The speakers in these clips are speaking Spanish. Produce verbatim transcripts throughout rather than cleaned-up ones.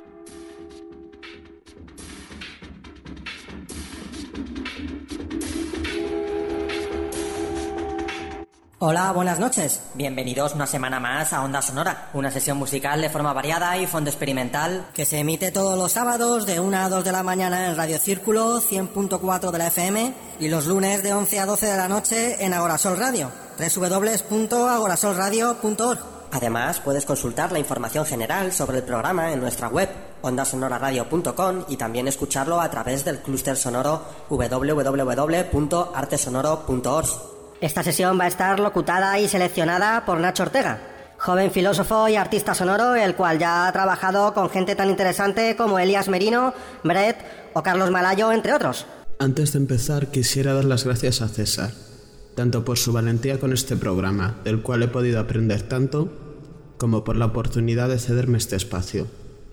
Hola, buenas noches. Bienvenidos una semana más a Onda Sonora, una sesión musical de forma variada y fondo experimental que se emite todos los sábados de una a dos de la mañana en Radio Círculo cien punto cuatro de la F M y los lunes de once a doce de la noche en Agorasol Radio, doble u doble u doble u punto agorasol radio punto org. Además, puedes consultar la información general sobre el programa en nuestra web onda sonora radio punto com y también escucharlo a través del clúster sonoro doble u doble u doble u punto arte sonoro punto org. Esta sesión va a estar locutada y seleccionada por Nacho Ortega, joven filósofo y artista sonoro, el cual ya ha trabajado con gente tan interesante como Elías Merino, Brett o Carlos Malayo, entre otros. Antes de empezar, quisiera dar las gracias a César, tanto por su valentía con este programa, del cual he podido aprender tanto, como por la oportunidad de cederme este espacio.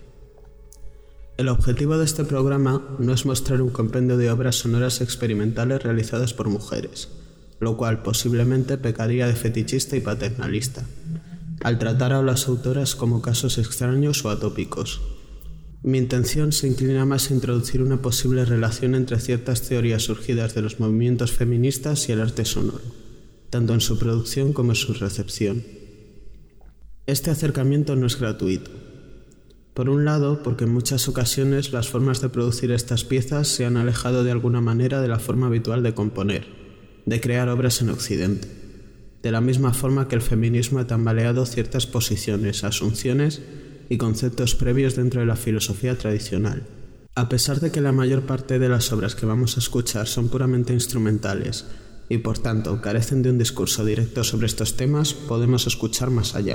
El objetivo de este programa no es mostrar un compendio de obras sonoras experimentales realizadas por mujeres, lo cual posiblemente pecaría de fetichista y paternalista, al tratar a las autoras como casos extraños o atópicos. Mi intención se inclina más a introducir una posible relación entre ciertas teorías surgidas de los movimientos feministas y el arte sonoro, tanto en su producción como en su recepción. Este acercamiento no es gratuito. Por un lado, porque en muchas ocasiones las formas de producir estas piezas se han alejado de alguna manera de la forma habitual de componer, de crear obras en Occidente, de la misma forma que el feminismo ha tambaleado ciertas posiciones, asunciones y conceptos previos dentro de la filosofía tradicional. A pesar de que la mayor parte de las obras que vamos a escuchar son puramente instrumentales y por tanto carecen de un discurso directo sobre estos temas, podemos escuchar más allá.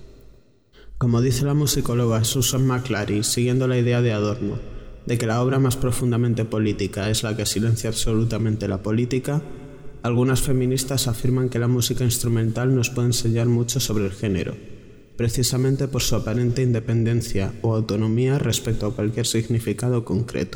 Como dice la musicóloga Susan McClary, siguiendo la idea de Adorno, de que la obra más profundamente política es la que silencia absolutamente la política, algunas feministas afirman que la música instrumental nos puede enseñar mucho sobre el género, precisamente por su aparente independencia o autonomía respecto a cualquier significado concreto.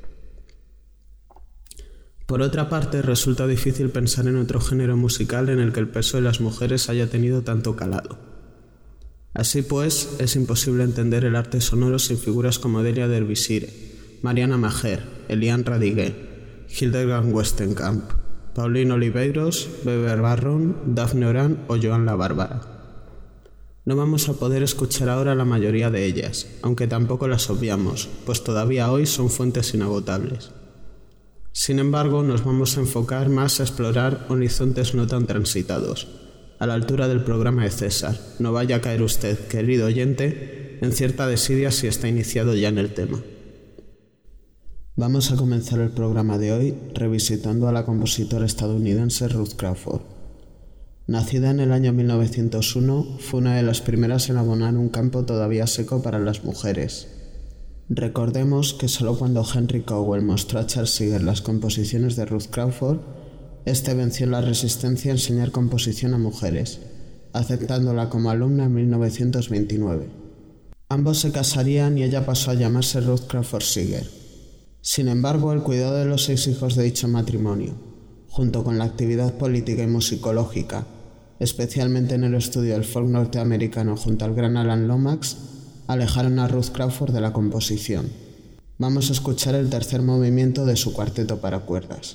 Por otra parte, resulta difícil pensar en otro género musical en el que el peso de las mujeres haya tenido tanto calado. Así pues, es imposible entender el arte sonoro sin figuras como Delia Derbyshire, Mariana Maher, Eliane Radiguet, Hildegard Westenkamp, Pauline Oliveiros, Beber Barron, Daphne Oran o Joan la Bárbara. No vamos a poder escuchar ahora la mayoría de ellas, aunque tampoco las obviamos, pues todavía hoy son fuentes inagotables. Sin embargo, nos vamos a enfocar más a explorar horizontes no tan transitados, a la altura del programa de César. No vaya a caer usted, querido oyente, en cierta desidia si está iniciado ya en el tema. Vamos a comenzar el programa de hoy revisitando a la compositora estadounidense Ruth Crawford. Nacida en el año mil novecientos uno, fue una de las primeras en abonar un campo todavía seco para las mujeres. Recordemos que solo cuando Henry Cowell mostró a Charles Seeger las composiciones de Ruth Crawford, este venció la resistencia a enseñar composición a mujeres, aceptándola como alumna en mil novecientos veintinueve. Ambos se casarían y ella pasó a llamarse Ruth Crawford Seeger. Sin embargo, el cuidado de los seis hijos de dicho matrimonio, junto con la actividad política y musicológica, especialmente en el estudio del folk norteamericano junto al gran Alan Lomax, alejaron a Ruth Crawford de la composición. Vamos a escuchar el tercer movimiento de su cuarteto para cuerdas.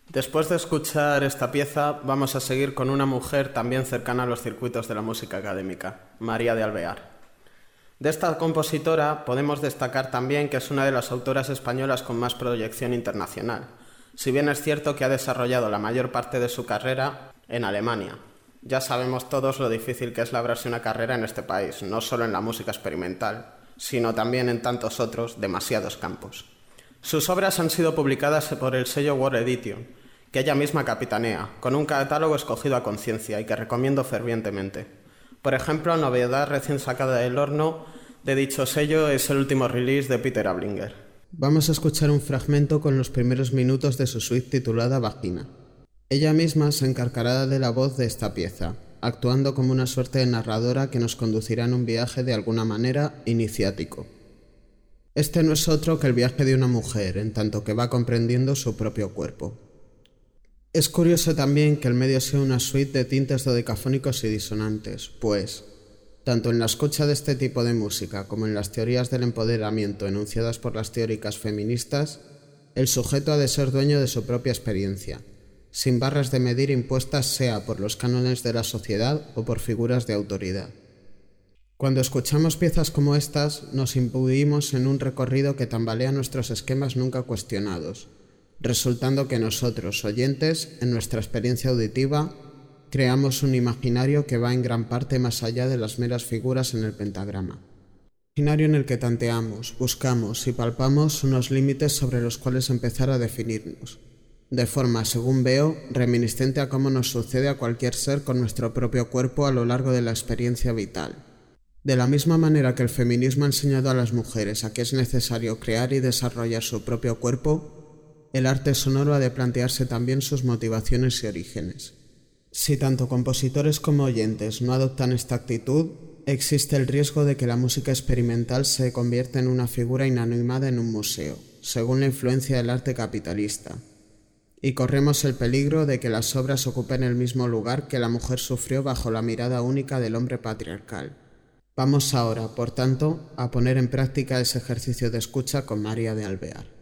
Después de escuchar esta pieza, vamos a seguir con una mujer también cercana a los circuitos de la música académica, María de Alvear. De esta compositora podemos destacar también que es una de las autoras españolas con más proyección internacional, si bien es cierto que ha desarrollado la mayor parte de su carrera en Alemania. Ya sabemos todos lo difícil que es labrarse una carrera en este país, no solo en la música experimental, sino también en tantos otros, demasiados campos. Sus obras han sido publicadas por el sello World Edition, que ella misma capitanea, con un catálogo escogido a conciencia y que recomiendo fervientemente. Por ejemplo, novedad recién sacada del horno de dicho sello es el último release de Peter Ablinger. Vamos a escuchar un fragmento con los primeros minutos de su suite titulada Vagina. Ella misma se encargará de la voz de esta pieza, actuando como una suerte de narradora que nos conducirá en un viaje de alguna manera iniciático. Este no es otro que el viaje de una mujer, en tanto que va comprendiendo su propio cuerpo. Es curioso también que el medio sea una suite de tintes dodecafónicos y disonantes, pues, tanto en la escucha de este tipo de música como en las teorías del empoderamiento enunciadas por las teóricas feministas, el sujeto ha de ser dueño de su propia experiencia, sin barras de medir impuestas sea por los cánones de la sociedad o por figuras de autoridad. Cuando escuchamos piezas como estas, nos imbuimos en un recorrido que tambalea nuestros esquemas nunca cuestionados, resultando que nosotros, oyentes, en nuestra experiencia auditiva, creamos un imaginario que va en gran parte más allá de las meras figuras en el pentagrama. Imaginario en el que tanteamos, buscamos y palpamos unos límites sobre los cuales empezar a definirnos, de forma, según veo, reminiscente a cómo nos sucede a cualquier ser con nuestro propio cuerpo a lo largo de la experiencia vital. De la misma manera que el feminismo ha enseñado a las mujeres a que es necesario crear y desarrollar su propio cuerpo, el arte sonoro ha de plantearse también sus motivaciones y orígenes. Si tanto compositores como oyentes no adoptan esta actitud, existe el riesgo de que la música experimental se convierta en una figura inanimada en un museo, según la influencia del arte capitalista, y corremos el peligro de que las obras ocupen el mismo lugar que la mujer sufrió bajo la mirada única del hombre patriarcal. Vamos ahora, por tanto, a poner en práctica ese ejercicio de escucha con María de Alvear.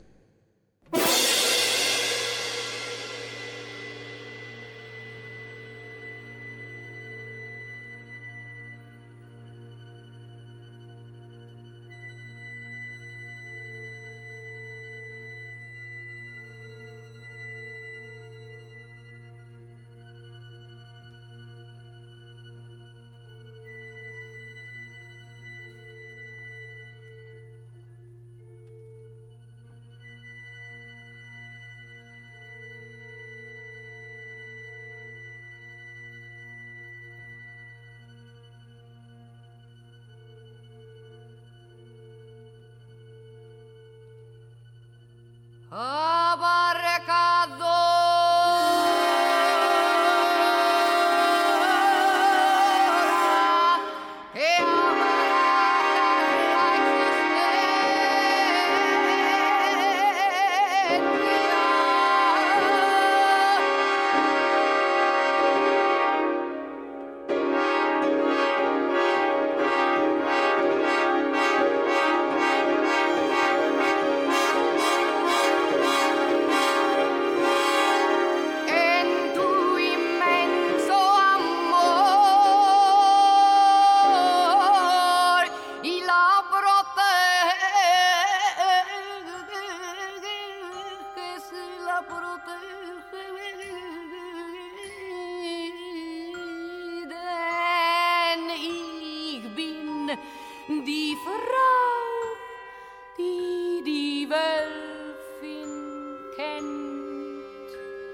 Die Frau, die die Wölfin kennt.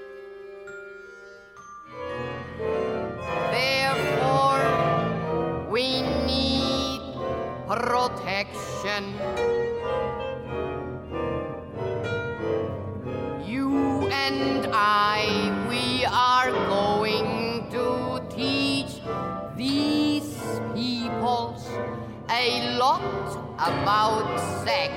Therefore we need protection. You and I, we are going to teach these peoples a lot about sex.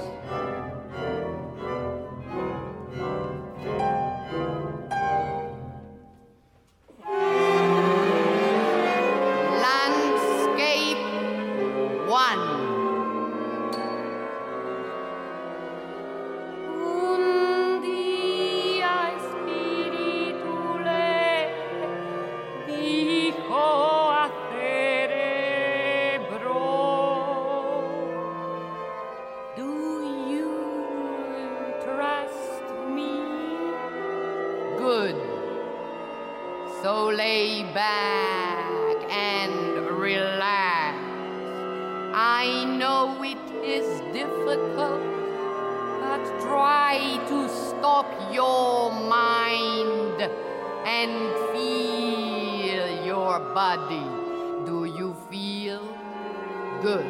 Landscape one. Un día es mi back and relax. I know it is difficult, but try to stop your mind and feel your body. Do you feel good?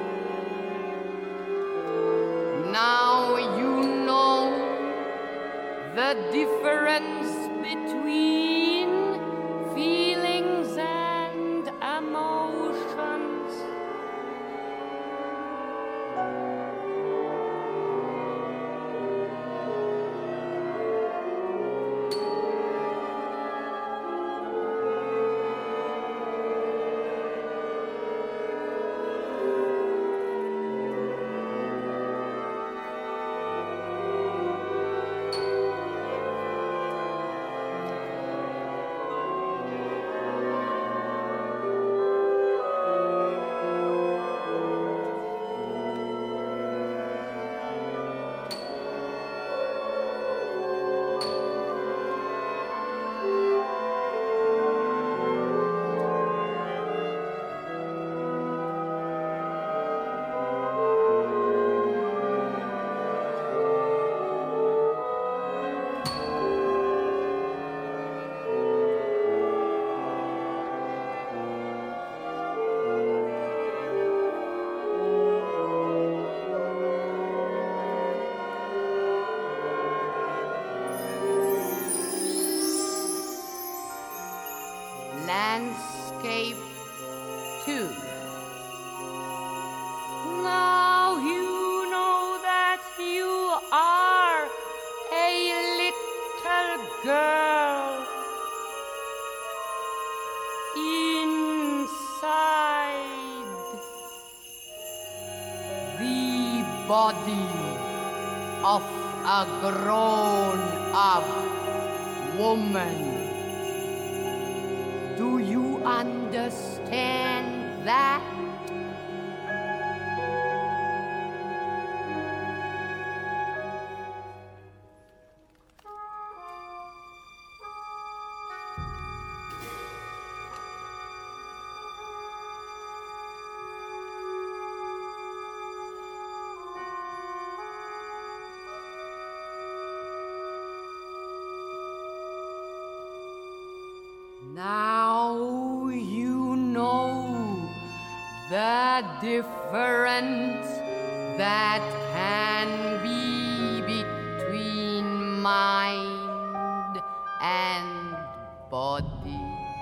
Now you know the difference between feelings and emotions. Landscape two. Now you know that you are a little girl inside the body of a grown-up woman. Do you understand that? Now you know the difference that can be between mind and body.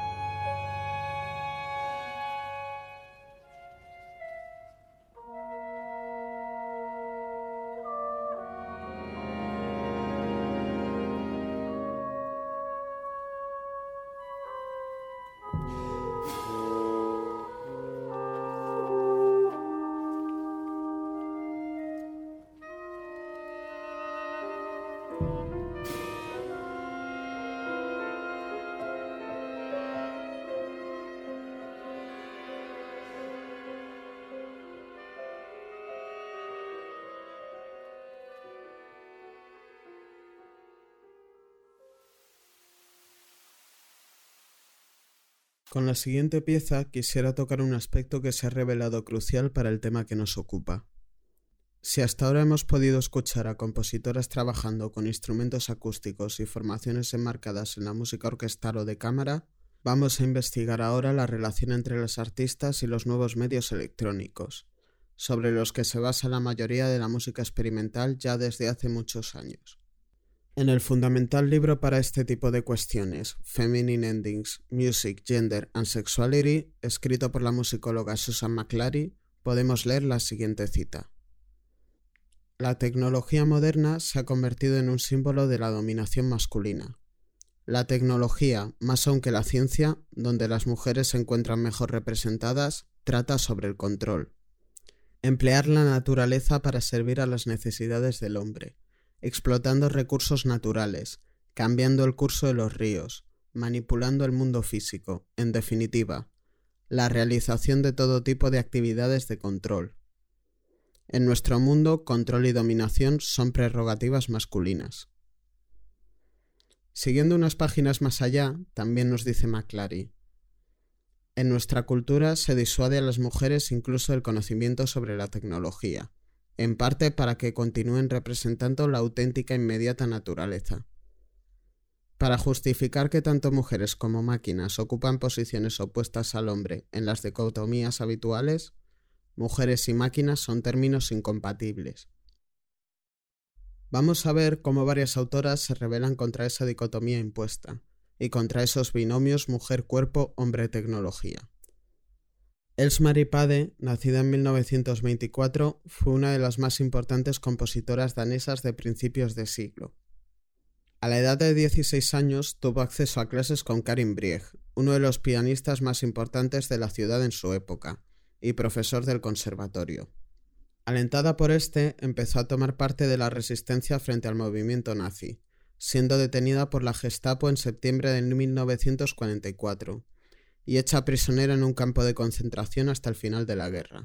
Con la siguiente pieza quisiera tocar un aspecto que se ha revelado crucial para el tema que nos ocupa. Si hasta ahora hemos podido escuchar a compositoras trabajando con instrumentos acústicos y formaciones enmarcadas en la música orquestal o de cámara, vamos a investigar ahora la relación entre los artistas y los nuevos medios electrónicos, sobre los que se basa la mayoría de la música experimental ya desde hace muchos años. En el fundamental libro para este tipo de cuestiones, Feminine Endings, Music, Gender and Sexuality, escrito por la musicóloga Susan McClary, podemos leer la siguiente cita. La tecnología moderna se ha convertido en un símbolo de la dominación masculina. La tecnología, más aún que la ciencia, donde las mujeres se encuentran mejor representadas, trata sobre el control. Emplear la naturaleza para servir a las necesidades del hombre, explotando recursos naturales, cambiando el curso de los ríos, manipulando el mundo físico, en definitiva, la realización de todo tipo de actividades de control. En nuestro mundo, control y dominación son prerrogativas masculinas. Siguiendo unas páginas más allá, también nos dice McClary, En nuestra cultura se disuade a las mujeres incluso del conocimiento sobre la tecnología, en parte para que continúen representando la auténtica e inmediata naturaleza. Para justificar que tanto mujeres como máquinas ocupan posiciones opuestas al hombre en las dicotomías habituales, mujeres y máquinas son términos incompatibles. Vamos a ver cómo varias autoras se rebelan contra esa dicotomía impuesta y contra esos binomios mujer-cuerpo, hombre-tecnología. Els Maripade, nacida en mil novecientos veinticuatro, fue una de las más importantes compositoras danesas de principios de siglo. A la edad de dieciséis años tuvo acceso a clases con Karin Brieg, uno de los pianistas más importantes de la ciudad en su época, y profesor del conservatorio. Alentada por este, empezó a tomar parte de la resistencia frente al movimiento nazi, siendo detenida por la Gestapo en septiembre de mil novecientos cuarenta y cuatro, y hecha prisionera en un campo de concentración hasta el final de la guerra.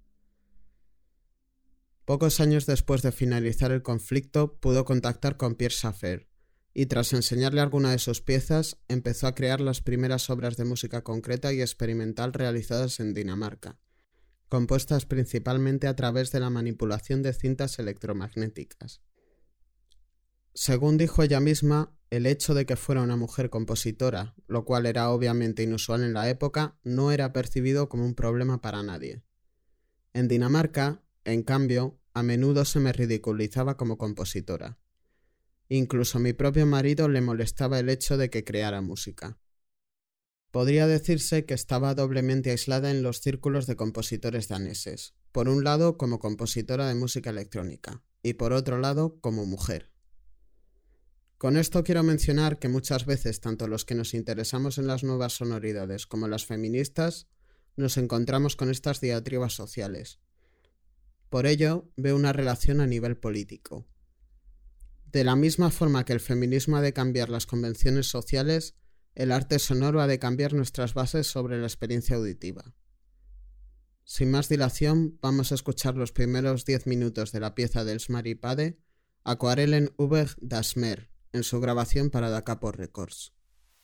Pocos años después de finalizar el conflicto, pudo contactar con Pierre Schaeffer, y tras enseñarle alguna de sus piezas, empezó a crear las primeras obras de música concreta y experimental realizadas en Dinamarca, compuestas principalmente a través de la manipulación de cintas electromagnéticas. Según dijo ella misma, el hecho de que fuera una mujer compositora, lo cual era obviamente inusual en la época, no era percibido como un problema para nadie. En Dinamarca, en cambio, a menudo se me ridiculizaba como compositora. Incluso a mi propio marido le molestaba el hecho de que creara música. Podría decirse que estaba doblemente aislada en los círculos de compositores daneses, por un lado como compositora de música electrónica, y por otro lado como mujer. Con esto quiero mencionar que muchas veces tanto los que nos interesamos en las nuevas sonoridades como las feministas nos encontramos con estas diatribas sociales. Por ello, veo una relación a nivel político. De la misma forma que el feminismo ha de cambiar las convenciones sociales, el arte sonoro ha de cambiar nuestras bases sobre la experiencia auditiva. Sin más dilación, vamos a escuchar los primeros diez minutos de la pieza dels Maripade, Aquarellen über das Meer, en su grabación para Da Capo Records.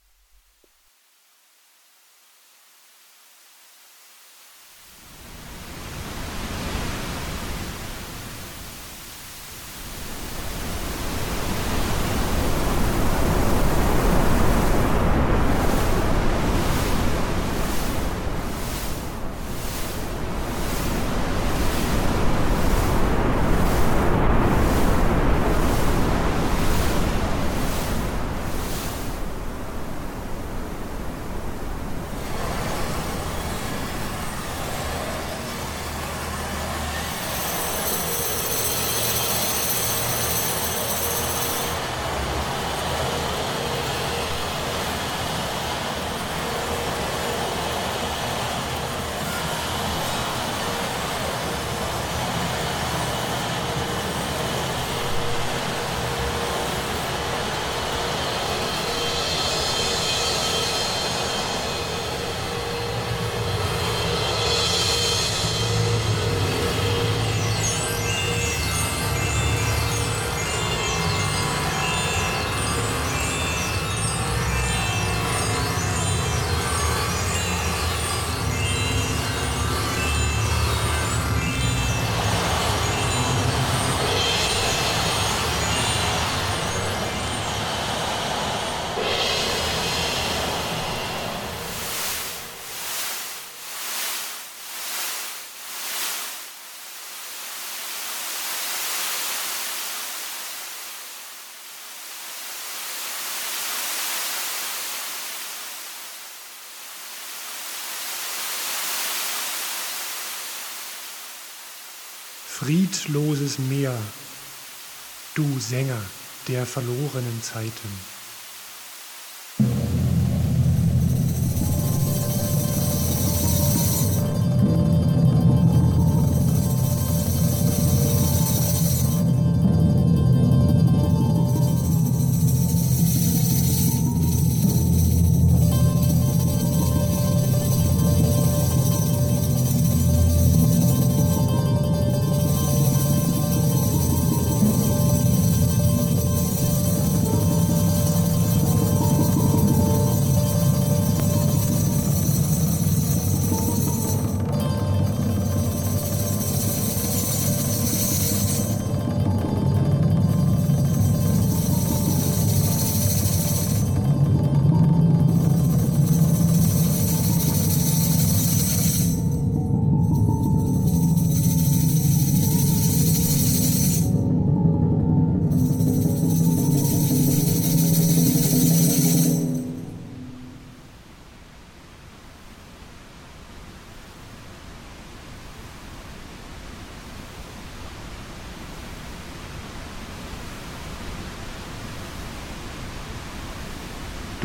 Friedloses Meer, du Sänger der verlorenen Zeiten.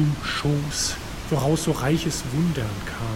du Schoß, woraus so reiches Wundern kam.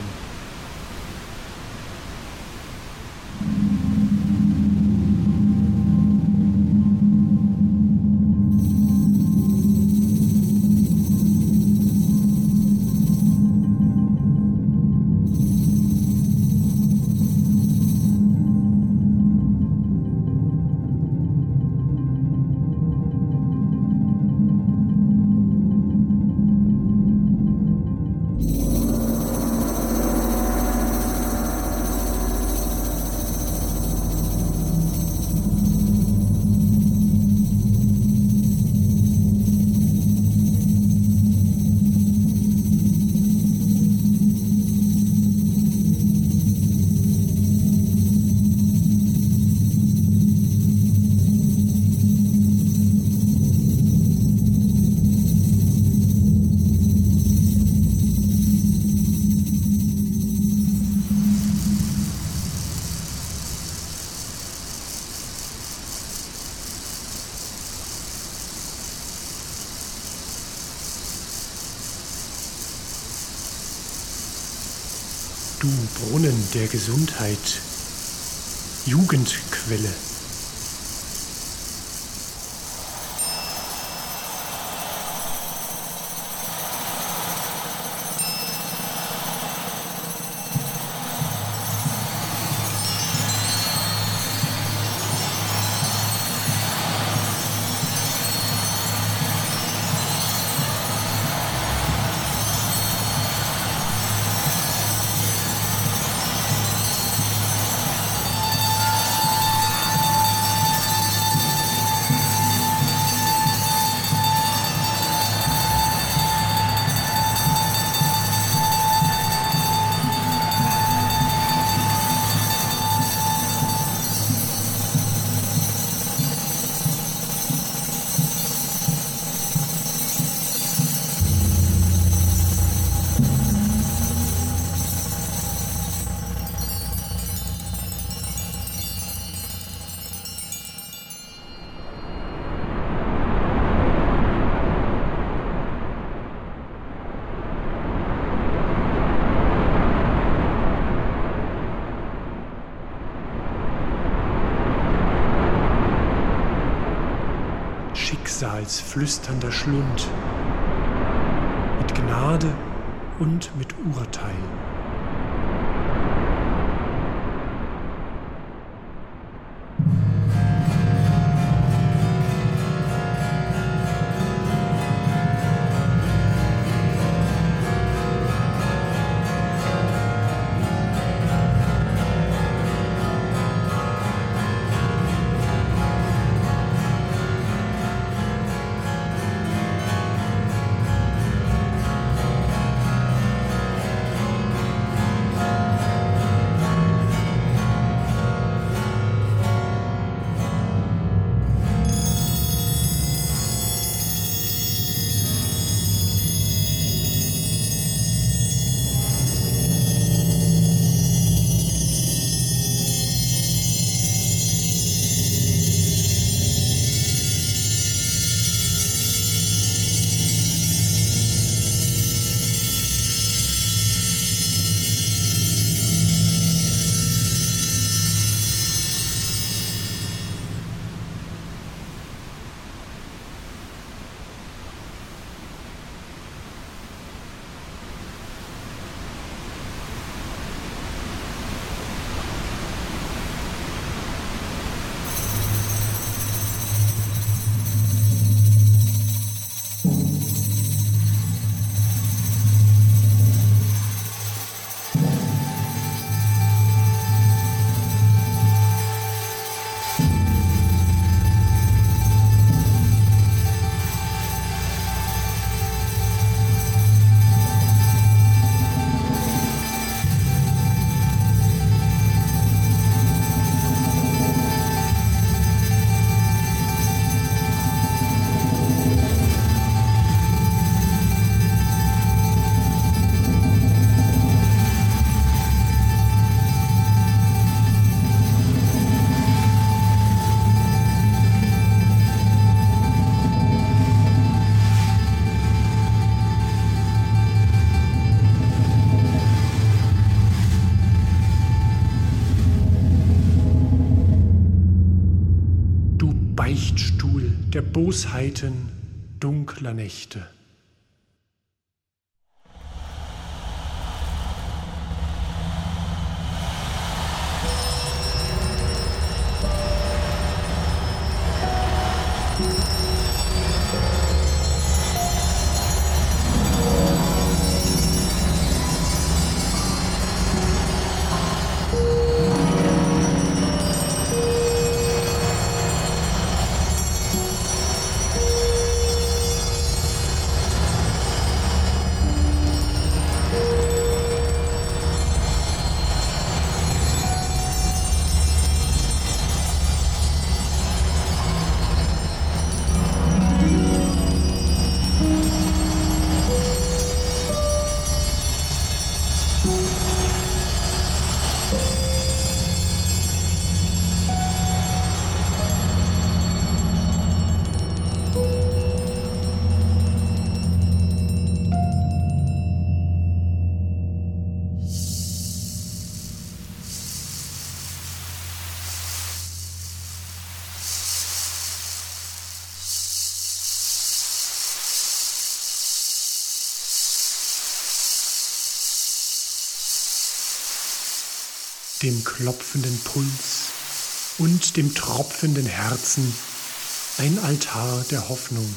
Du Brunnen der Gesundheit, Jugendquelle. Schicksalsflüsternder Schlund, mit Gnade und mit Urteil. Beichtstuhl der Bosheiten dunkler Nächte. Dem klopfenden Puls und dem tropfenden Herzen ein Altar der Hoffnung.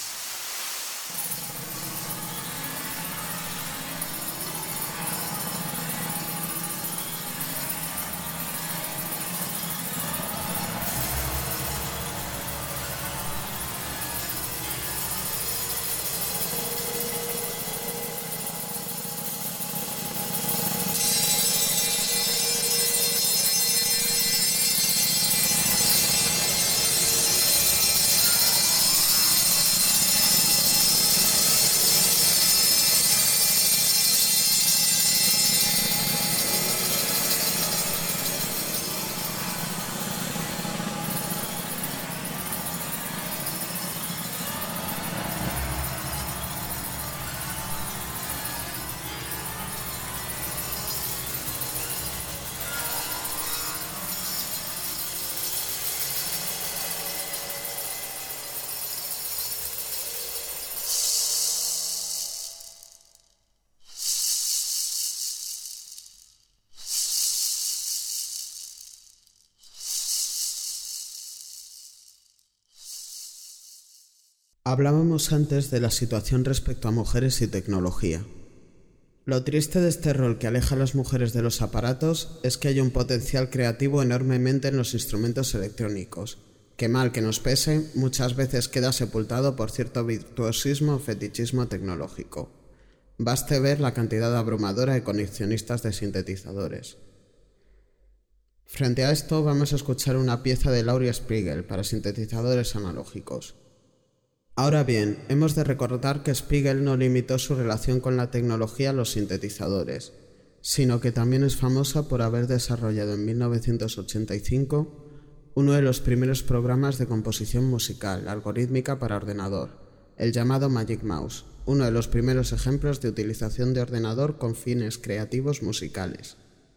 Hablábamos antes de la situación respecto a mujeres y tecnología. Lo triste de este rol que aleja a las mujeres de los aparatos es que hay un potencial creativo enormemente en los instrumentos electrónicos, que mal que nos pese, muchas veces queda sepultado por cierto virtuosismo o fetichismo tecnológico. Baste ver la cantidad abrumadora de coleccionistas de sintetizadores. Frente a esto vamos a escuchar una pieza de Laurie Spiegel para sintetizadores analógicos. Ahora bien, hemos de recordar que Spiegel no limitó su relación con la tecnología a los sintetizadores, sino que también es famosa por haber desarrollado en mil novecientos ochenta y cinco uno de los primeros programas de composición musical algorítmica para ordenador, el llamado Magic Mouse, uno de los primeros ejemplos de utilización de ordenador con fines creativos musicales.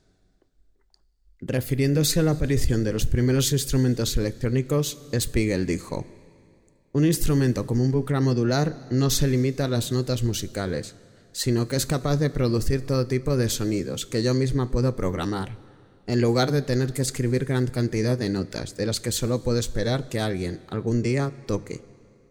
Refiriéndose a la aparición de los primeros instrumentos electrónicos, Spiegel dijo: un instrumento como un bucle modular no se limita a las notas musicales, sino que es capaz de producir todo tipo de sonidos que yo misma puedo programar, en lugar de tener que escribir gran cantidad de notas, de las que solo puedo esperar que alguien, algún día, toque.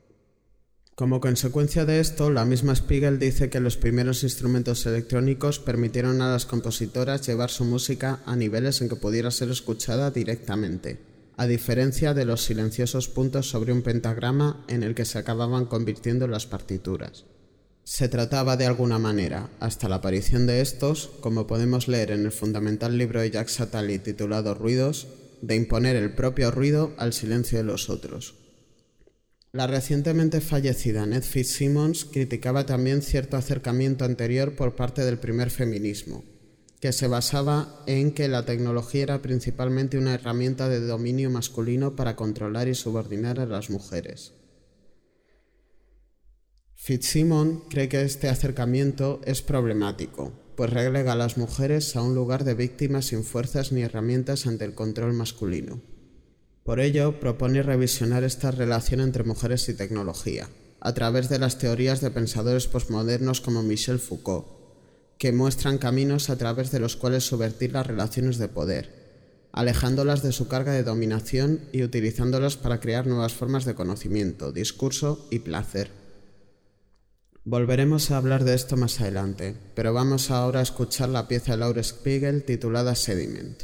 Como consecuencia de esto, la misma Spiegel dice que los primeros instrumentos electrónicos permitieron a las compositoras llevar su música a niveles en que pudiera ser escuchada directamente, a diferencia de los silenciosos puntos sobre un pentagrama en el que se acababan convirtiendo las partituras. Se trataba de alguna manera, hasta la aparición de estos, como podemos leer en el fundamental libro de Jacques Attali titulado Ruidos, de imponer el propio ruido al silencio de los otros. La recientemente fallecida Annette Fitzsimmons criticaba también cierto acercamiento anterior por parte del primer feminismo, que se basaba en que la tecnología era principalmente una herramienta de dominio masculino para controlar y subordinar a las mujeres. Fitzsimmons cree que este acercamiento es problemático, pues relega a las mujeres a un lugar de víctimas sin fuerzas ni herramientas ante el control masculino. Por ello, propone revisionar esta relación entre mujeres y tecnología, a través de las teorías de pensadores posmodernos como Michel Foucault, que muestran caminos a través de los cuales subvertir las relaciones de poder, alejándolas de su carga de dominación y utilizándolas para crear nuevas formas de conocimiento, discurso y placer. Volveremos a hablar de esto más adelante, pero vamos ahora a escuchar la pieza de Laura Spiegel titulada Sediment.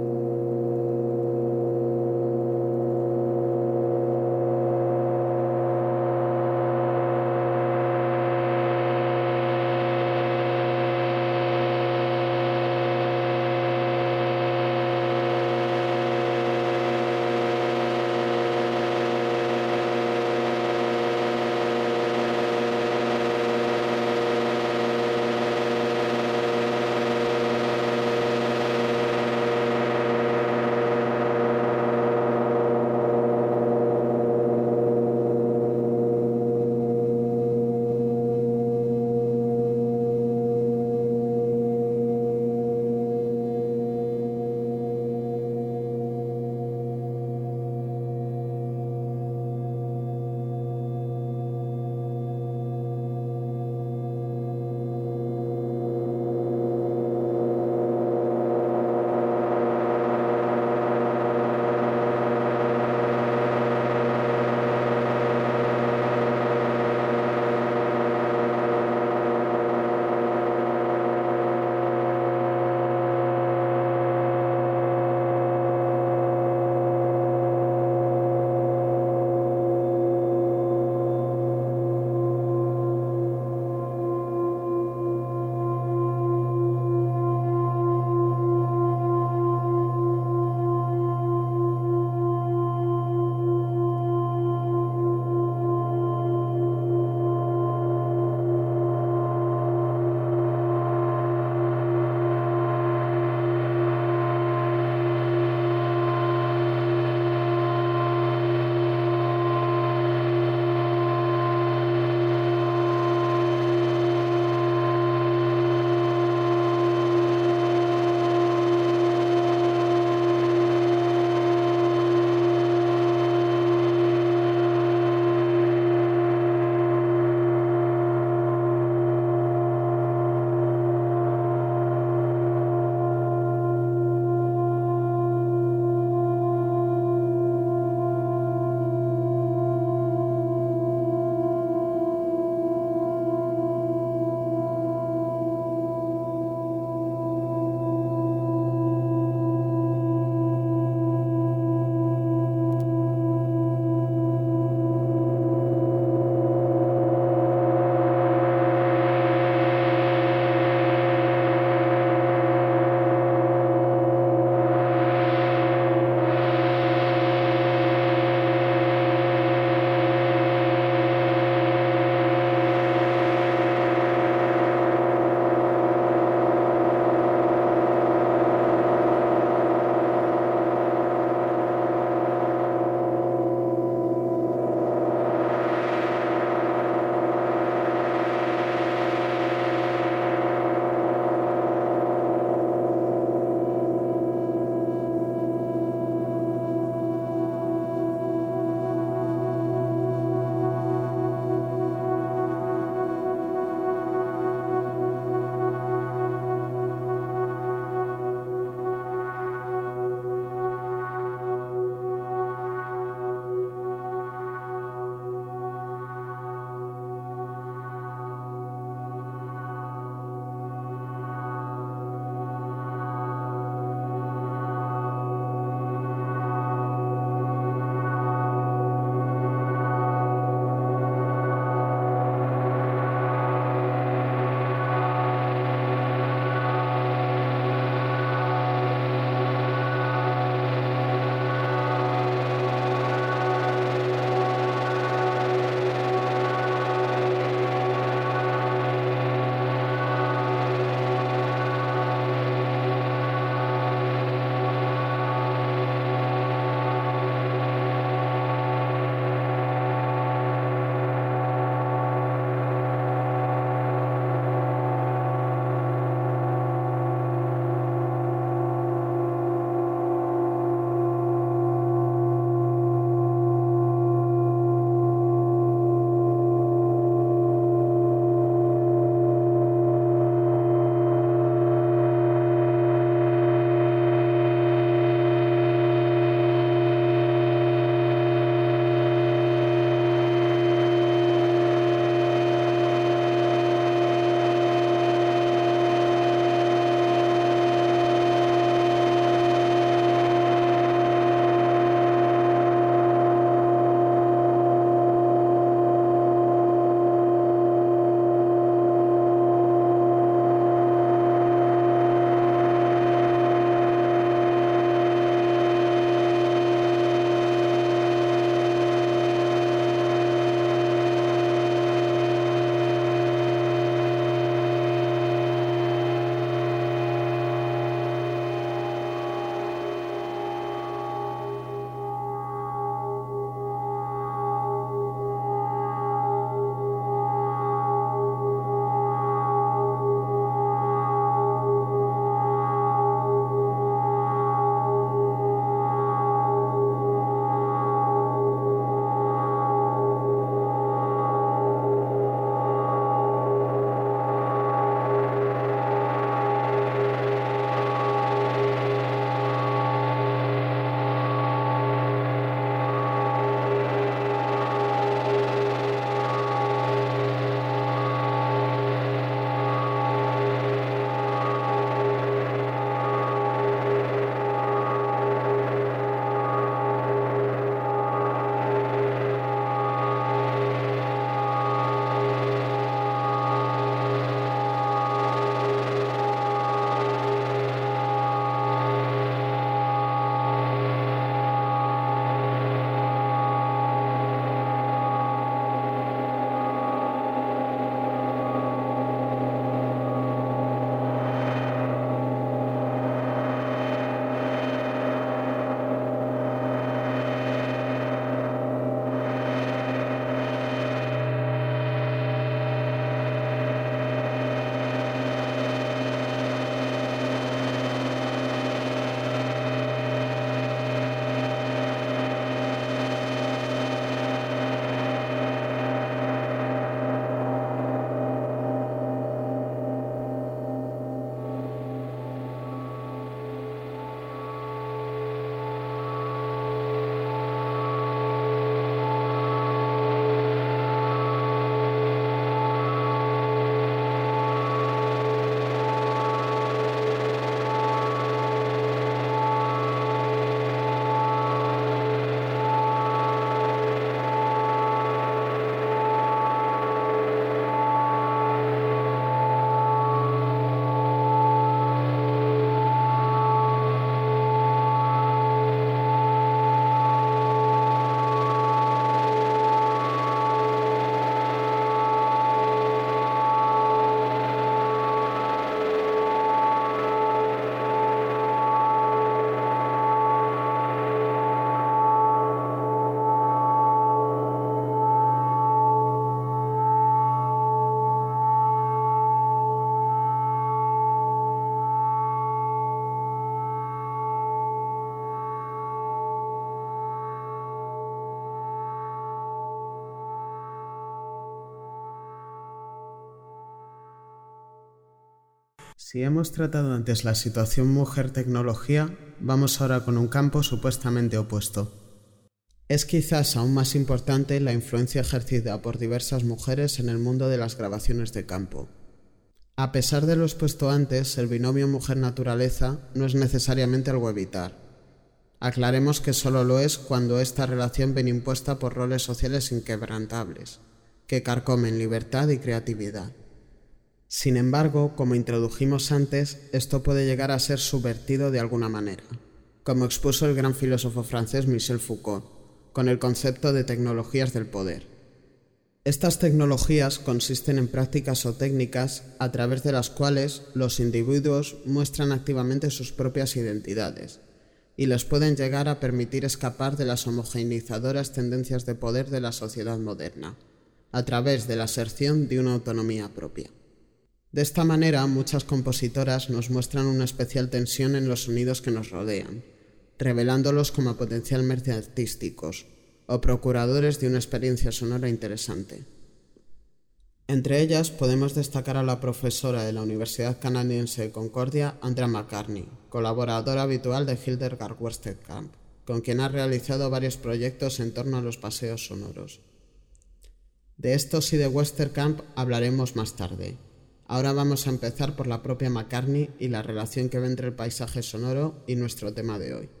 Si hemos tratado antes la situación mujer-tecnología, vamos ahora con un campo supuestamente opuesto. Es quizás aún más importante la influencia ejercida por diversas mujeres en el mundo de las grabaciones de campo. A pesar de lo expuesto antes, el binomio mujer-naturaleza no es necesariamente algo a evitar. Aclaremos que solo lo es cuando esta relación viene impuesta por roles sociales inquebrantables, que carcomen libertad y creatividad. Sin embargo, como introdujimos antes, esto puede llegar a ser subvertido de alguna manera, como expuso el gran filósofo francés Michel Foucault, con el concepto de tecnologías del poder. Estas tecnologías consisten en prácticas o técnicas a través de las cuales los individuos muestran activamente sus propias identidades y les pueden llegar a permitir escapar de las homogeneizadoras tendencias de poder de la sociedad moderna, a través de la aserción de una autonomía propia. De esta manera, muchas compositoras nos muestran una especial tensión en los sonidos que nos rodean, revelándolos como potencialmente artísticos o procuradores de una experiencia sonora interesante. Entre ellas podemos destacar a la profesora de la Universidad Canadiense de Concordia, Andrea McCartney, colaboradora habitual de Hildegard Westerkamp, con quien ha realizado varios proyectos en torno a los paseos sonoros. De estos y de Westerkamp hablaremos más tarde. Ahora vamos a empezar por la propia McCartney y la relación que ve entre el paisaje sonoro y nuestro tema de hoy.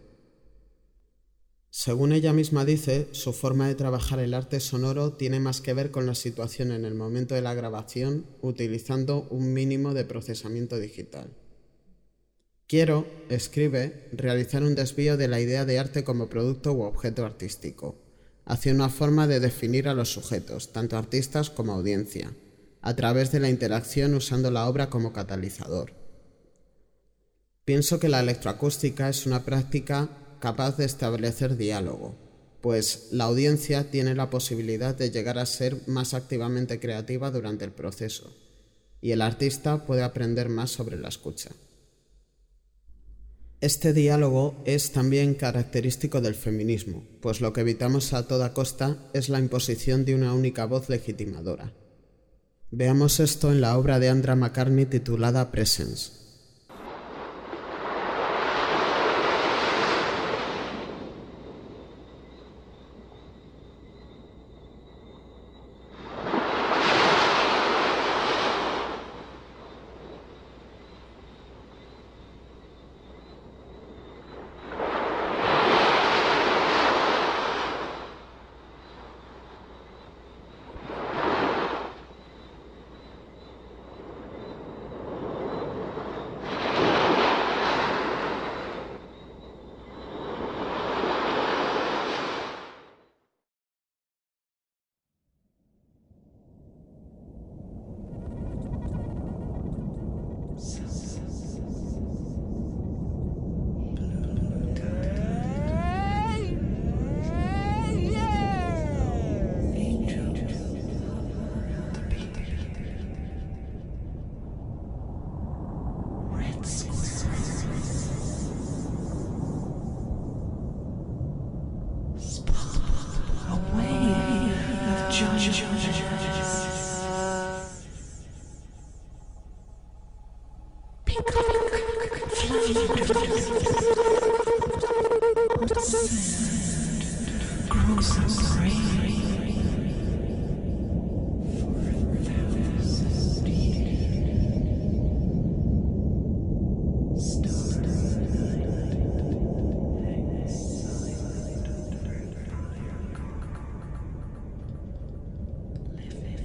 Según ella misma dice, su forma de trabajar el arte sonoro tiene más que ver con la situación en el momento de la grabación, utilizando un mínimo de procesamiento digital. Quiero, escribe, realizar un desvío de la idea de arte como producto u objeto artístico, hacia una forma de definir a los sujetos, tanto artistas como audiencia, a través de la interacción usando la obra como catalizador. Pienso que la electroacústica es una práctica capaz de establecer diálogo, pues la audiencia tiene la posibilidad de llegar a ser más activamente creativa durante el proceso, y el artista puede aprender más sobre la escucha. Este diálogo es también característico del feminismo, pues lo que evitamos a toda costa es la imposición de una única voz legitimadora. Veamos esto en la obra de Andrea McCartney titulada Presence. Living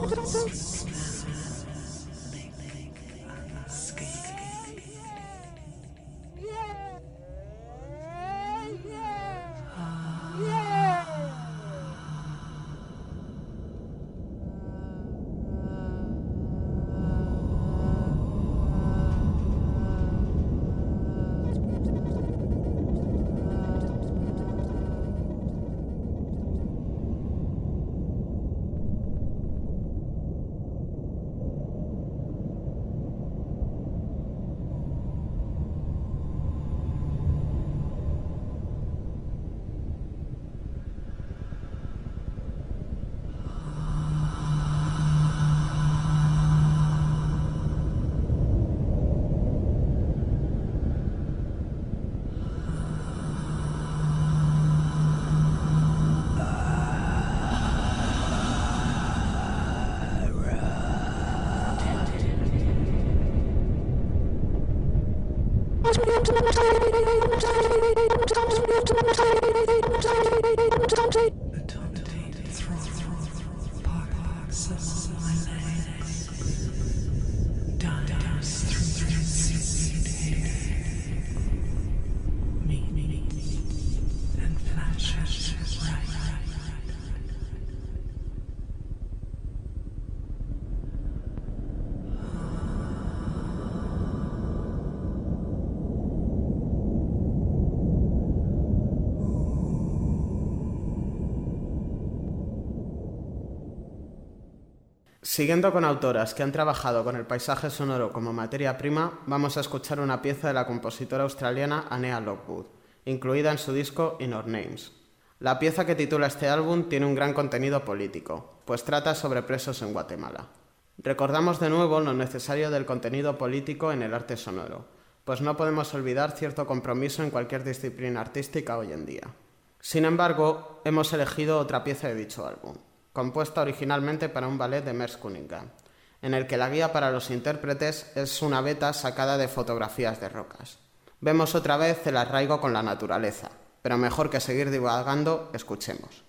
Siguiendo con autoras que han trabajado con el paisaje sonoro como materia prima, vamos a escuchar una pieza de la compositora australiana Anya Lockwood, incluida en su disco In Our Names. La pieza que titula este álbum tiene un gran contenido político, pues trata sobre presos en Guatemala. Recordamos de nuevo lo necesario del contenido político en el arte sonoro, pues no podemos olvidar cierto compromiso en cualquier disciplina artística hoy en día. Sin embargo, hemos elegido otra pieza de dicho álbum, compuesta originalmente para un ballet de Merce Cunningham, en el que la guía para los intérpretes es una beta sacada de fotografías de rocas. Vemos otra vez el arraigo con la naturaleza, pero mejor que seguir divagando, escuchemos.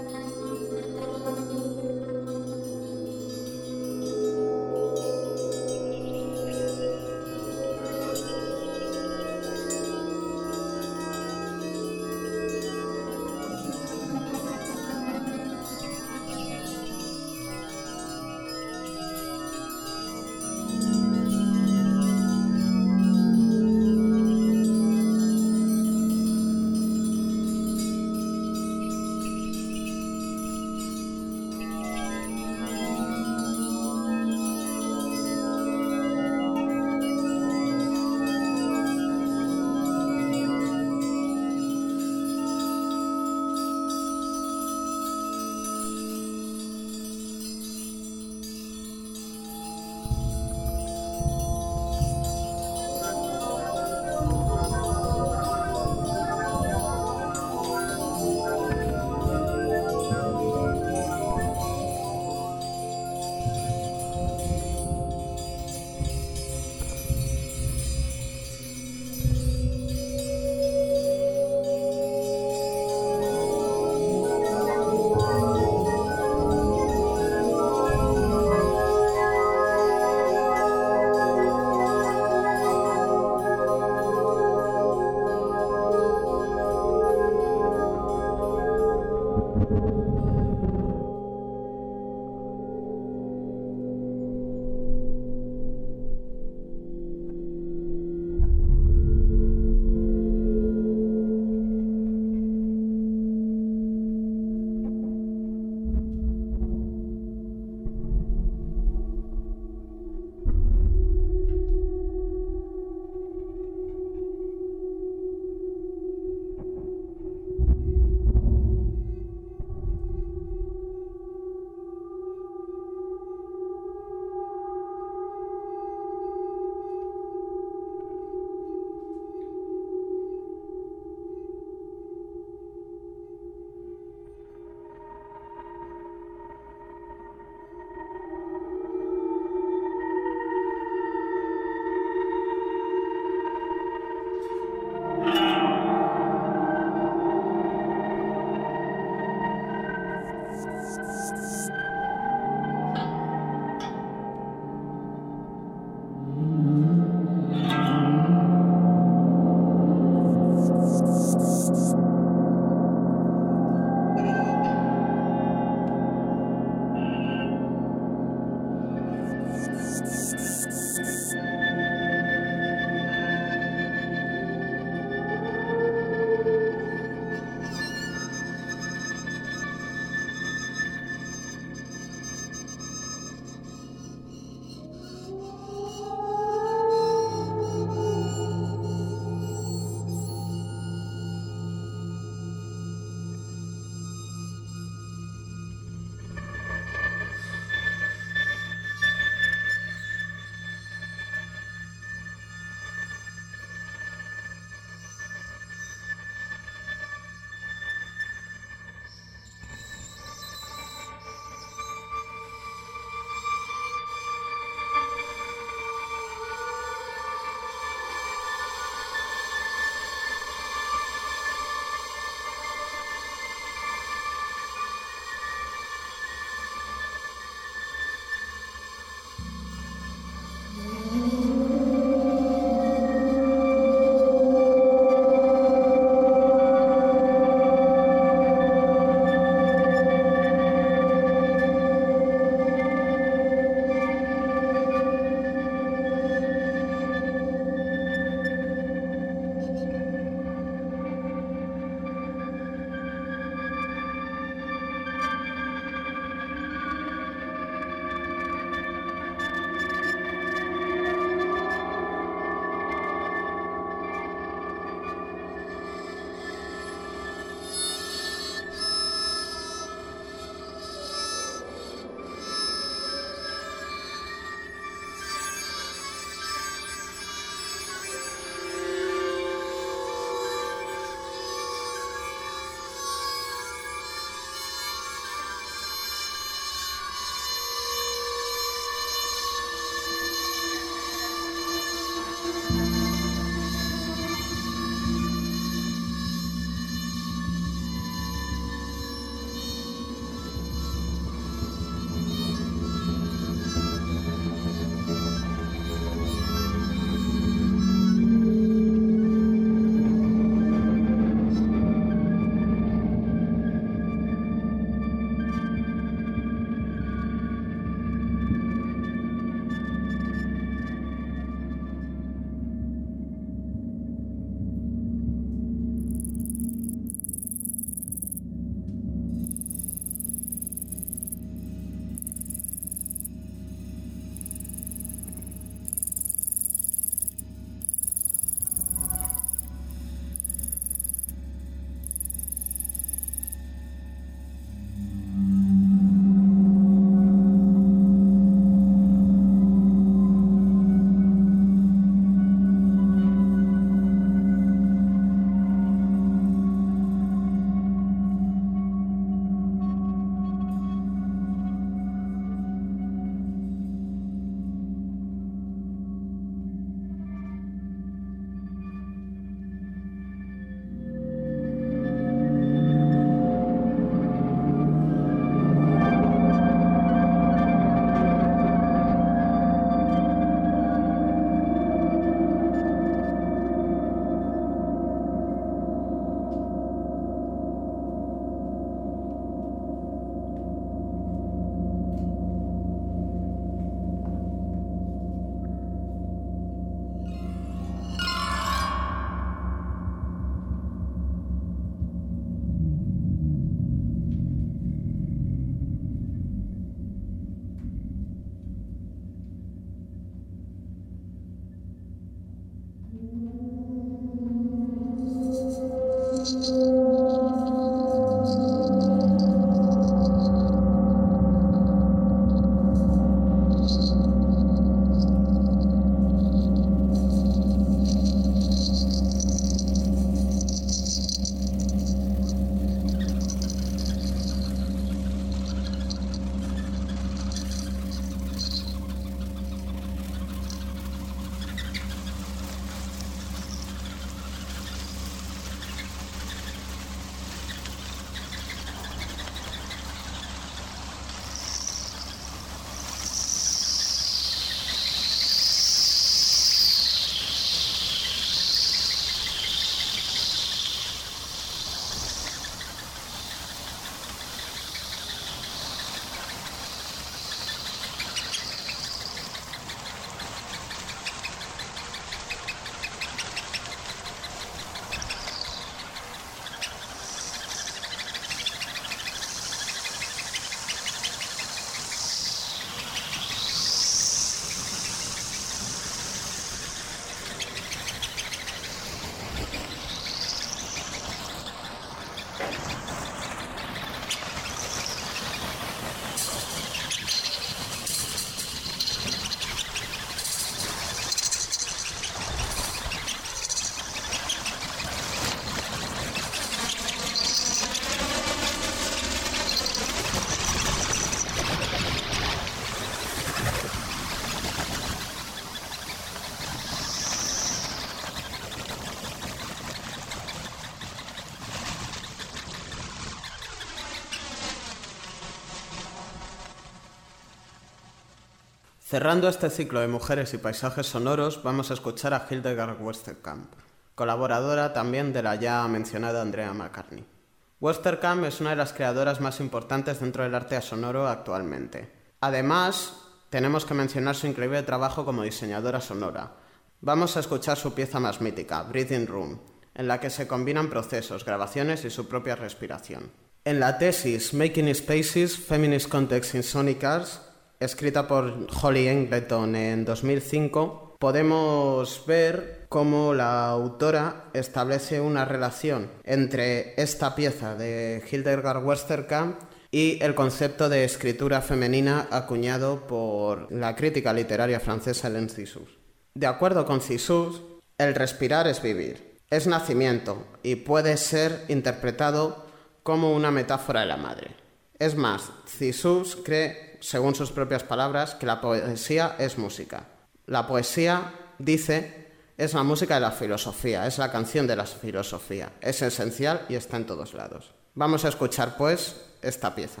Cerrando este ciclo de mujeres y paisajes sonoros, vamos a escuchar a Hildegard Westerkamp, colaboradora también de la ya mencionada Andrea McCartney. Westerkamp es una de las creadoras más importantes dentro del arte sonoro actualmente. Además, tenemos que mencionar su increíble trabajo como diseñadora sonora. Vamos a escuchar su pieza más mítica, Breathing Room, en la que se combinan procesos, grabaciones y su propia respiración. En la tesis Making Spaces, Feminist Context in Sonic Arts, escrita por Holly Engleton en dos mil cinco, podemos ver cómo la autora establece una relación entre esta pieza de Hildegard Westerkamp y el concepto de escritura femenina acuñado por la crítica literaria francesa Hélène Cixous. De acuerdo con Cixous, el respirar es vivir, es nacimiento y puede ser interpretado como una metáfora de la madre. Es más, Cixous cree, según sus propias palabras, que la poesía es música. La poesía, dice, es la música de la filosofía, es la canción de la filosofía, es esencial y está en todos lados. Vamos a escuchar, pues, esta pieza.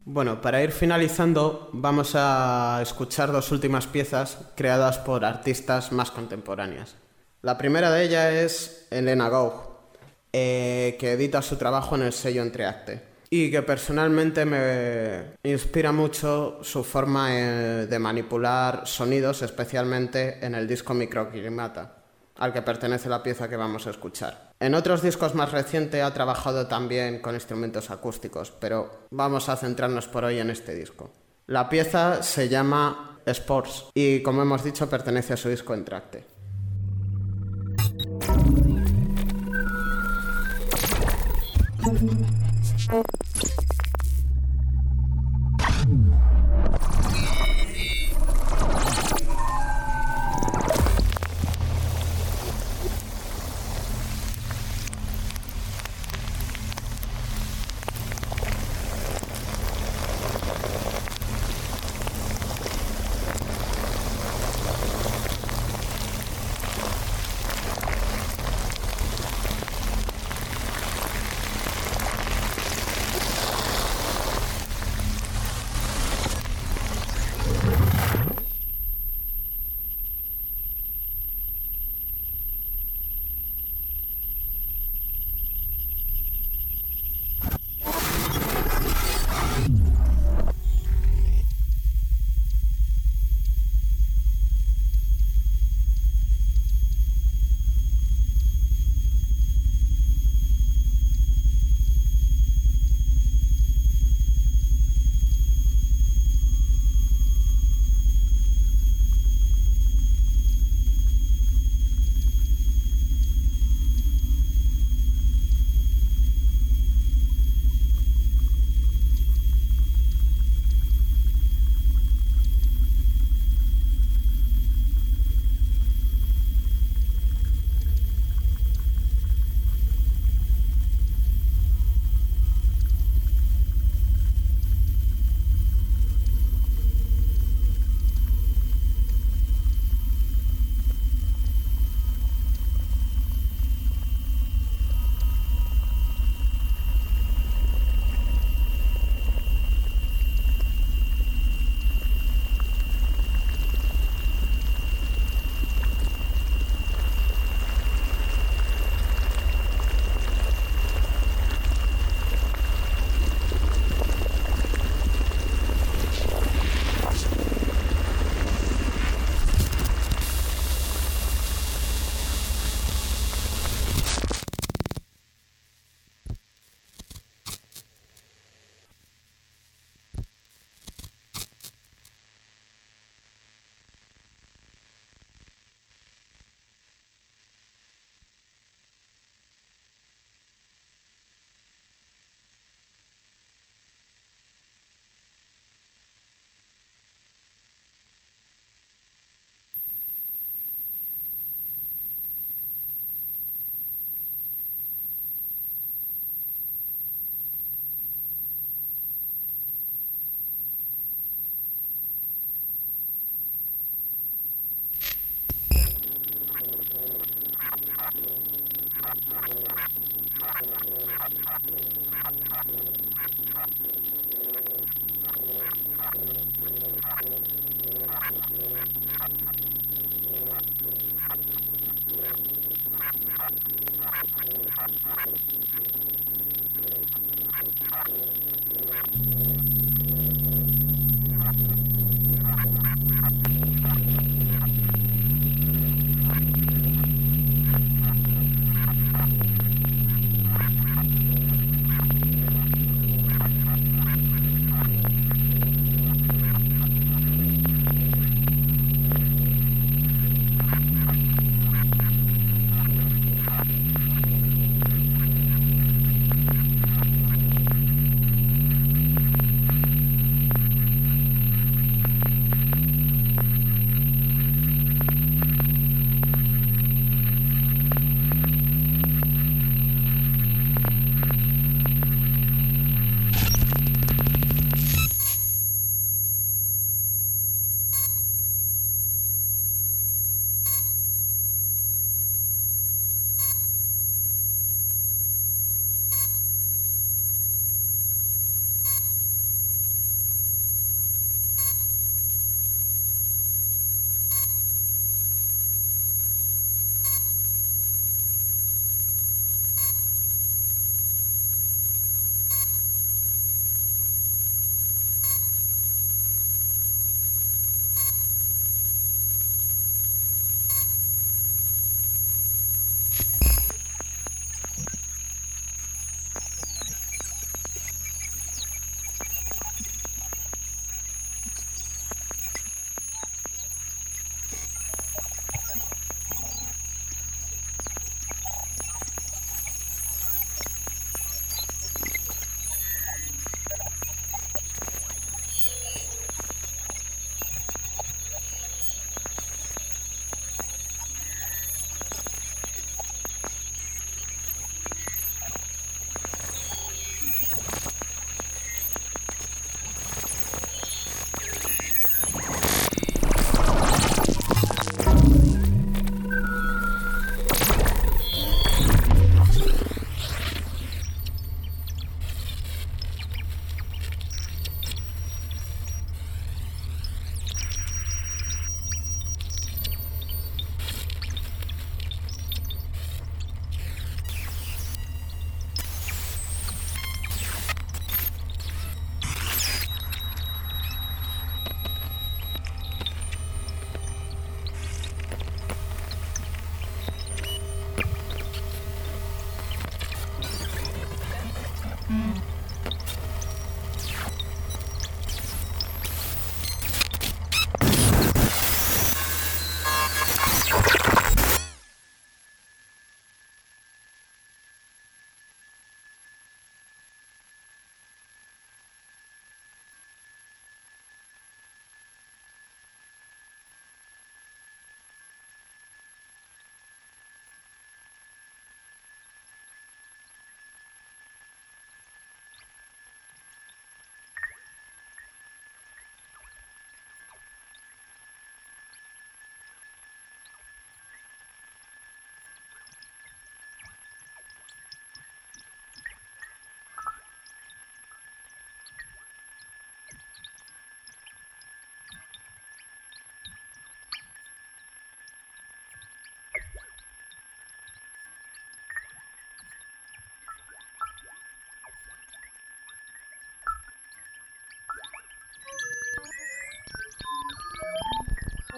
Bueno, para ir finalizando, vamos a escuchar dos últimas piezas creadas por artistas más contemporáneas. La primera de ellas es Elena Gouge, eh, que edita su trabajo en el sello Entreacte, y que personalmente me inspira mucho su forma eh, de manipular sonidos, especialmente en el disco Microclimata, al que pertenece la pieza que vamos a escuchar. En otros discos más recientes ha trabajado también con instrumentos acústicos, pero vamos a centrarnos por hoy en este disco. La pieza se llama Sports y, como hemos dicho, pertenece a su disco Entreacte.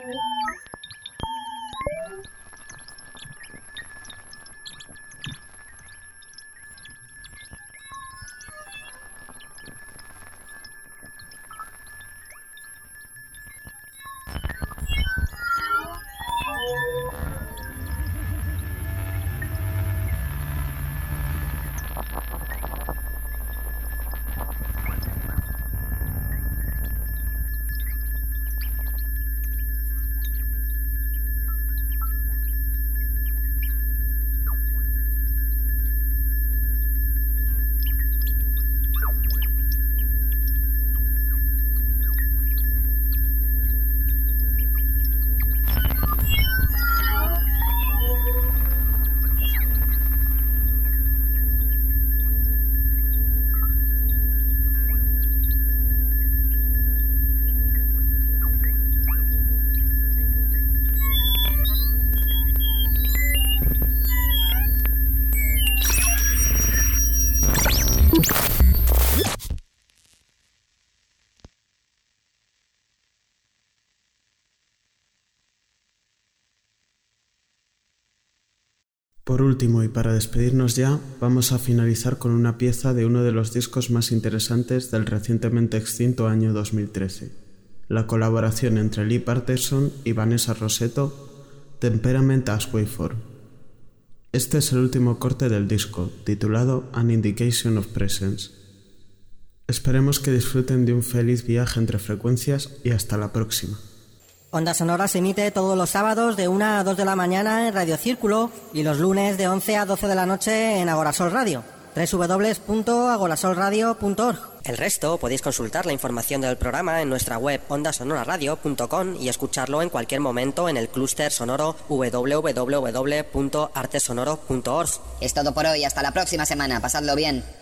Por último, y para despedirnos ya, vamos a finalizar con una pieza de uno de los discos más interesantes del recientemente extinto año dos mil trece, la colaboración entre Lee Patterson y Vanessa Rossetto, Temperament as Waveform. Este es el último corte del disco, titulado An Indication of Presence. Esperemos que disfruten de un feliz viaje entre frecuencias y hasta la próxima. Onda Sonora se emite todos los sábados de una a dos de la mañana en Radio Círculo y los lunes de once a doce de la noche en Agorasol Radio, doble u doble u doble u punto agorasol radio punto org. El resto podéis consultar la información del programa en nuestra web onda sonora radio punto com y escucharlo en cualquier momento en el clúster sonoro doble u doble u doble u punto arte sonoro punto org. Es todo por hoy, hasta la próxima semana, pasadlo bien.